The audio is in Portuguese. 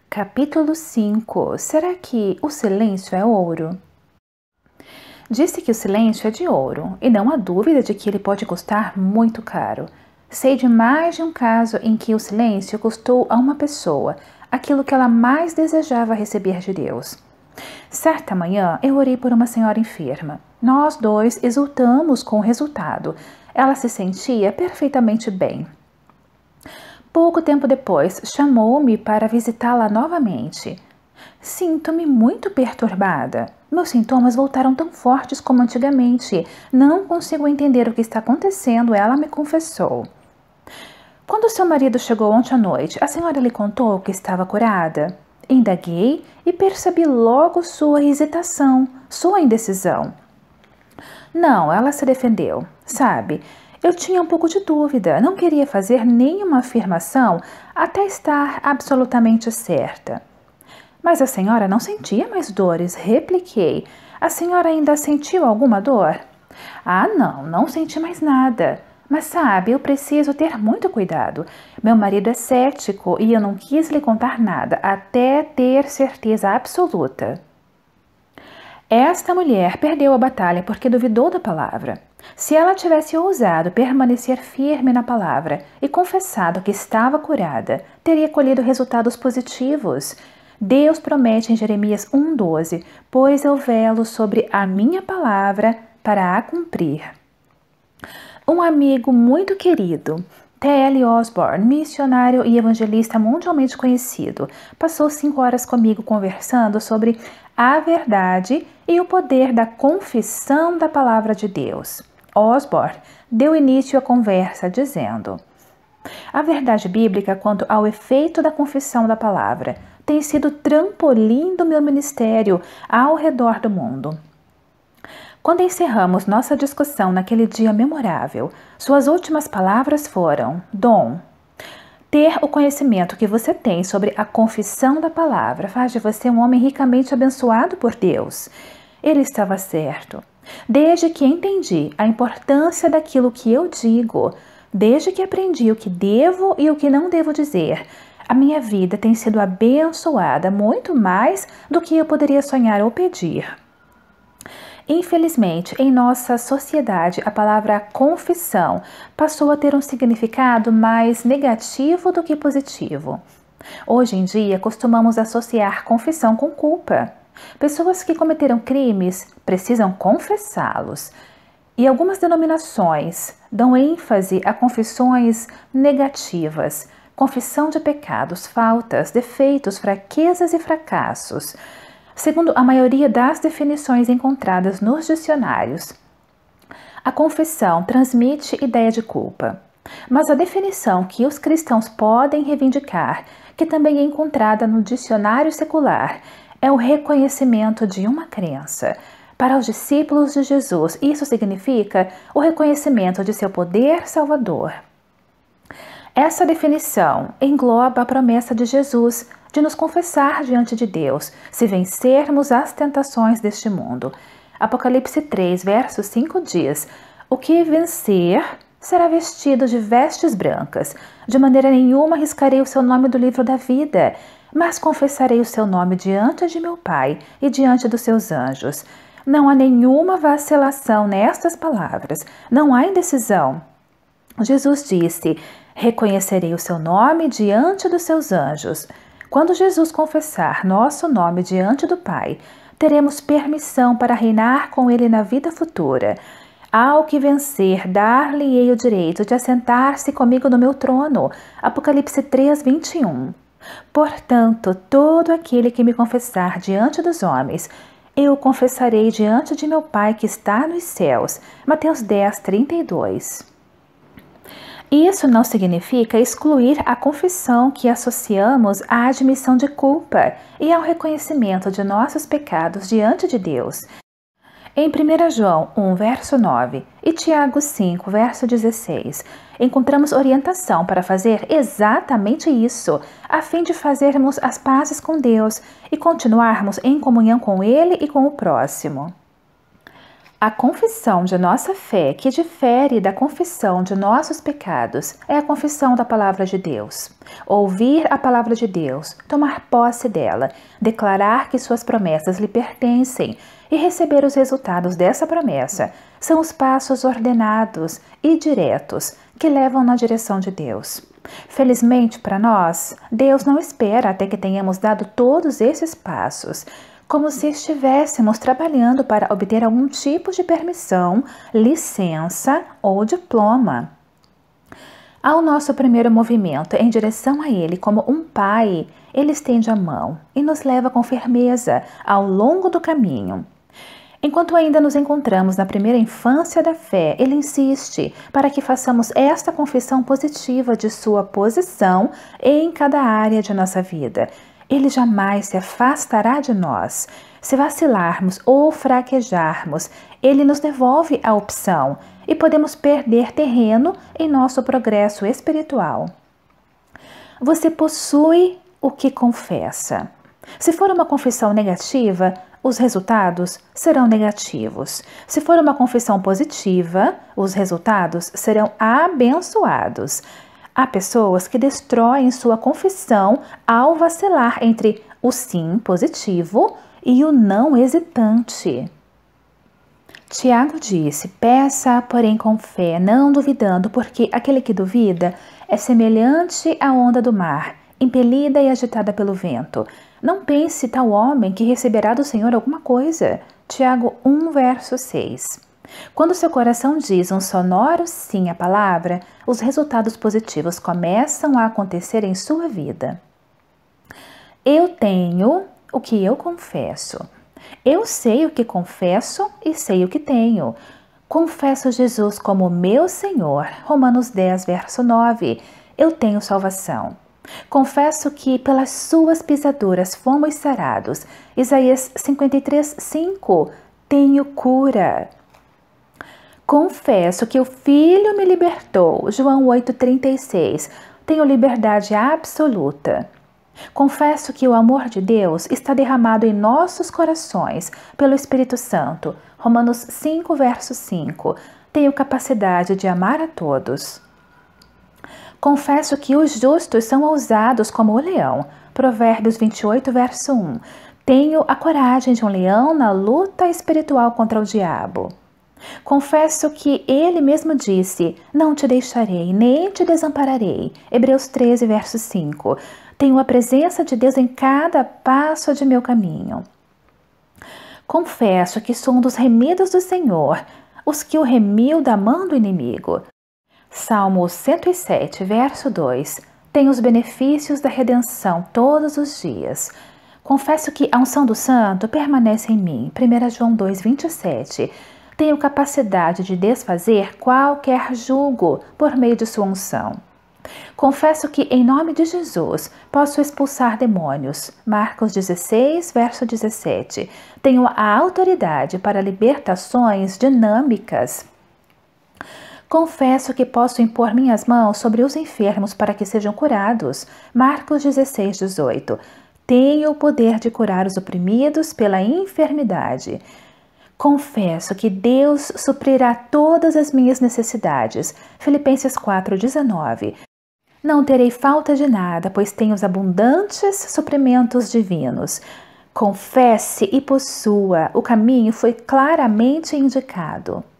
Capítulo 5. Será que o silêncio é ouro? Disse que o silêncio é de ouro, e não há dúvida de que ele pode custar muito caro. Sei de mais de um caso em que o silêncio custou a uma pessoa aquilo que ela mais desejava receber de Deus. Certa manhã, eu orei por uma senhora enferma. Nós dois exultamos com o resultado. Ela se sentia perfeitamente bem. Pouco tempo depois, chamou-me para visitá-la novamente. Sinto-me muito perturbada. Meus sintomas voltaram tão fortes como antigamente. Não consigo entender o que está acontecendo, ela me confessou. Quando seu marido chegou ontem à noite, a senhora lhe contou que estava curada? Indaguei e percebi logo sua hesitação, sua indecisão. Não, ela se defendeu. Sabe, eu tinha um pouco de dúvida, não queria fazer nenhuma afirmação até estar absolutamente certa. Mas a senhora não sentia mais dores, repliquei. A senhora ainda sentiu alguma dor? Ah, não senti mais nada. Mas sabe, eu preciso ter muito cuidado. Meu marido é cético e eu não quis lhe contar nada até ter certeza absoluta. Esta mulher perdeu a batalha porque duvidou da palavra. Se ela tivesse ousado permanecer firme na palavra e confessado que estava curada, teria colhido resultados positivos. Deus promete em Jeremias 1,12: pois eu velo sobre a minha palavra para a cumprir. Um amigo muito querido, T.L. Osborne, missionário e evangelista mundialmente conhecido, passou 5 horas comigo conversando sobre a verdade e o poder da confissão da palavra de Deus. Osborne deu início à conversa dizendo: a verdade bíblica quanto ao efeito da confissão da palavra tem sido trampolim do meu ministério ao redor do mundo. Quando encerramos nossa discussão naquele dia memorável, suas últimas palavras foram: Dom, ter o conhecimento que você tem sobre a confissão da palavra faz de você um homem ricamente abençoado por Deus. Ele estava certo. Desde que entendi a importância daquilo que eu digo, desde que aprendi o que devo e o que não devo dizer, a minha vida tem sido abençoada muito mais do que eu poderia sonhar ou pedir. Infelizmente, em nossa sociedade, a palavra confissão passou a ter um significado mais negativo do que positivo. Hoje em dia, costumamos associar confissão com culpa. Pessoas que cometeram crimes precisam confessá-los. E algumas denominações dão ênfase a confissões negativas, confissão de pecados, faltas, defeitos, fraquezas e fracassos. Segundo a maioria das definições encontradas nos dicionários, a confissão transmite ideia de culpa. Mas a definição que os cristãos podem reivindicar, que também é encontrada no dicionário secular, é o reconhecimento de uma crença. Para os discípulos de Jesus, isso significa o reconhecimento de seu poder salvador. Essa definição engloba a promessa de Jesus de nos confessar diante de Deus, se vencermos as tentações deste mundo. Apocalipse 3, verso 5 diz: o que vencer será vestido de vestes brancas. De maneira nenhuma riscarei o seu nome do livro da vida, mas confessarei o seu nome diante de meu Pai e diante dos seus anjos. Não há nenhuma vacilação nestas palavras, não há indecisão. Jesus disse: reconhecerei o seu nome diante dos seus anjos. Quando Jesus confessar nosso nome diante do Pai, teremos permissão para reinar com Ele na vida futura. Ao que vencer, dar-lhe-ei o direito de assentar-se comigo no meu trono. Apocalipse 3, 21. Portanto, todo aquele que me confessar diante dos homens, eu o confessarei diante de meu Pai que está nos céus. Mateus 10, 32. Isso não significa excluir a confissão que associamos à admissão de culpa e ao reconhecimento de nossos pecados diante de Deus. Em 1 João 1, verso 9 e Tiago 5, verso 16, encontramos orientação para fazer exatamente isso, a fim de fazermos as pazes com Deus e continuarmos em comunhão com Ele e com o próximo. A confissão de nossa fé, que difere da confissão de nossos pecados, é a confissão da palavra de Deus. Ouvir a palavra de Deus, tomar posse dela, declarar que suas promessas lhe pertencem e receber os resultados dessa promessa são os passos ordenados e diretos que levam na direção de Deus. Felizmente para nós, Deus não espera até que tenhamos dado todos esses passos, como se estivéssemos trabalhando para obter algum tipo de permissão, licença ou diploma. Ao nosso primeiro movimento em direção a Ele como um pai, Ele estende a mão e nos leva com firmeza ao longo do caminho. Enquanto ainda nos encontramos na primeira infância da fé, Ele insiste para que façamos esta confissão positiva de sua posição em cada área de nossa vida. Ele jamais se afastará de nós. Se vacilarmos ou fraquejarmos, Ele nos devolve a opção e podemos perder terreno em nosso progresso espiritual. Você possui o que confessa. Se for uma confissão negativa, os resultados serão negativos. Se for uma confissão positiva, os resultados serão abençoados. Há pessoas que destroem sua confissão ao vacilar entre o sim positivo e o não hesitante. Tiago disse: peça, porém com fé, não duvidando, porque aquele que duvida é semelhante à onda do mar, impelida e agitada pelo vento. Não pense tal homem que receberá do Senhor alguma coisa. Tiago 1, verso 6. Quando seu coração diz um sonoro sim à palavra, os resultados positivos começam a acontecer em sua vida. Eu tenho o que eu confesso. Eu sei o que confesso e sei o que tenho. Confesso Jesus como meu Senhor. Romanos 10, verso 9. Eu tenho salvação. Confesso que pelas suas pisaduras fomos sarados. Isaías 53, 5. Tenho cura. Confesso que o Filho me libertou. João 8,36. Tenho liberdade absoluta. Confesso que o amor de Deus está derramado em nossos corações pelo Espírito Santo. Romanos 5, verso 5. Tenho capacidade de amar a todos. Confesso que os justos são ousados como o leão. Provérbios 28, verso 1. Tenho a coragem de um leão na luta espiritual contra o diabo. Confesso que ele mesmo disse: não te deixarei, nem te desampararei. Hebreus 13, verso 5. Tenho a presença de Deus em cada passo de meu caminho. Confesso que sou um dos remidos do Senhor, os que o remiu da mão do inimigo. Salmo 107, verso 2. Tenho os benefícios da redenção todos os dias. Confesso que a unção do Santo permanece em mim. 1 João 2, 27. Tenho capacidade de desfazer qualquer jugo por meio de sua unção. Confesso que, em nome de Jesus, posso expulsar demônios. Marcos 16, verso 17. Tenho a autoridade para libertações dinâmicas. Confesso que posso impor minhas mãos sobre os enfermos para que sejam curados. Marcos 16, 18. Tenho o poder de curar os oprimidos pela enfermidade. Confesso que Deus suprirá todas as minhas necessidades. Filipenses 4, 19. Não terei falta de nada, pois tenho os abundantes suprimentos divinos. Confesse e possua. O caminho foi claramente indicado.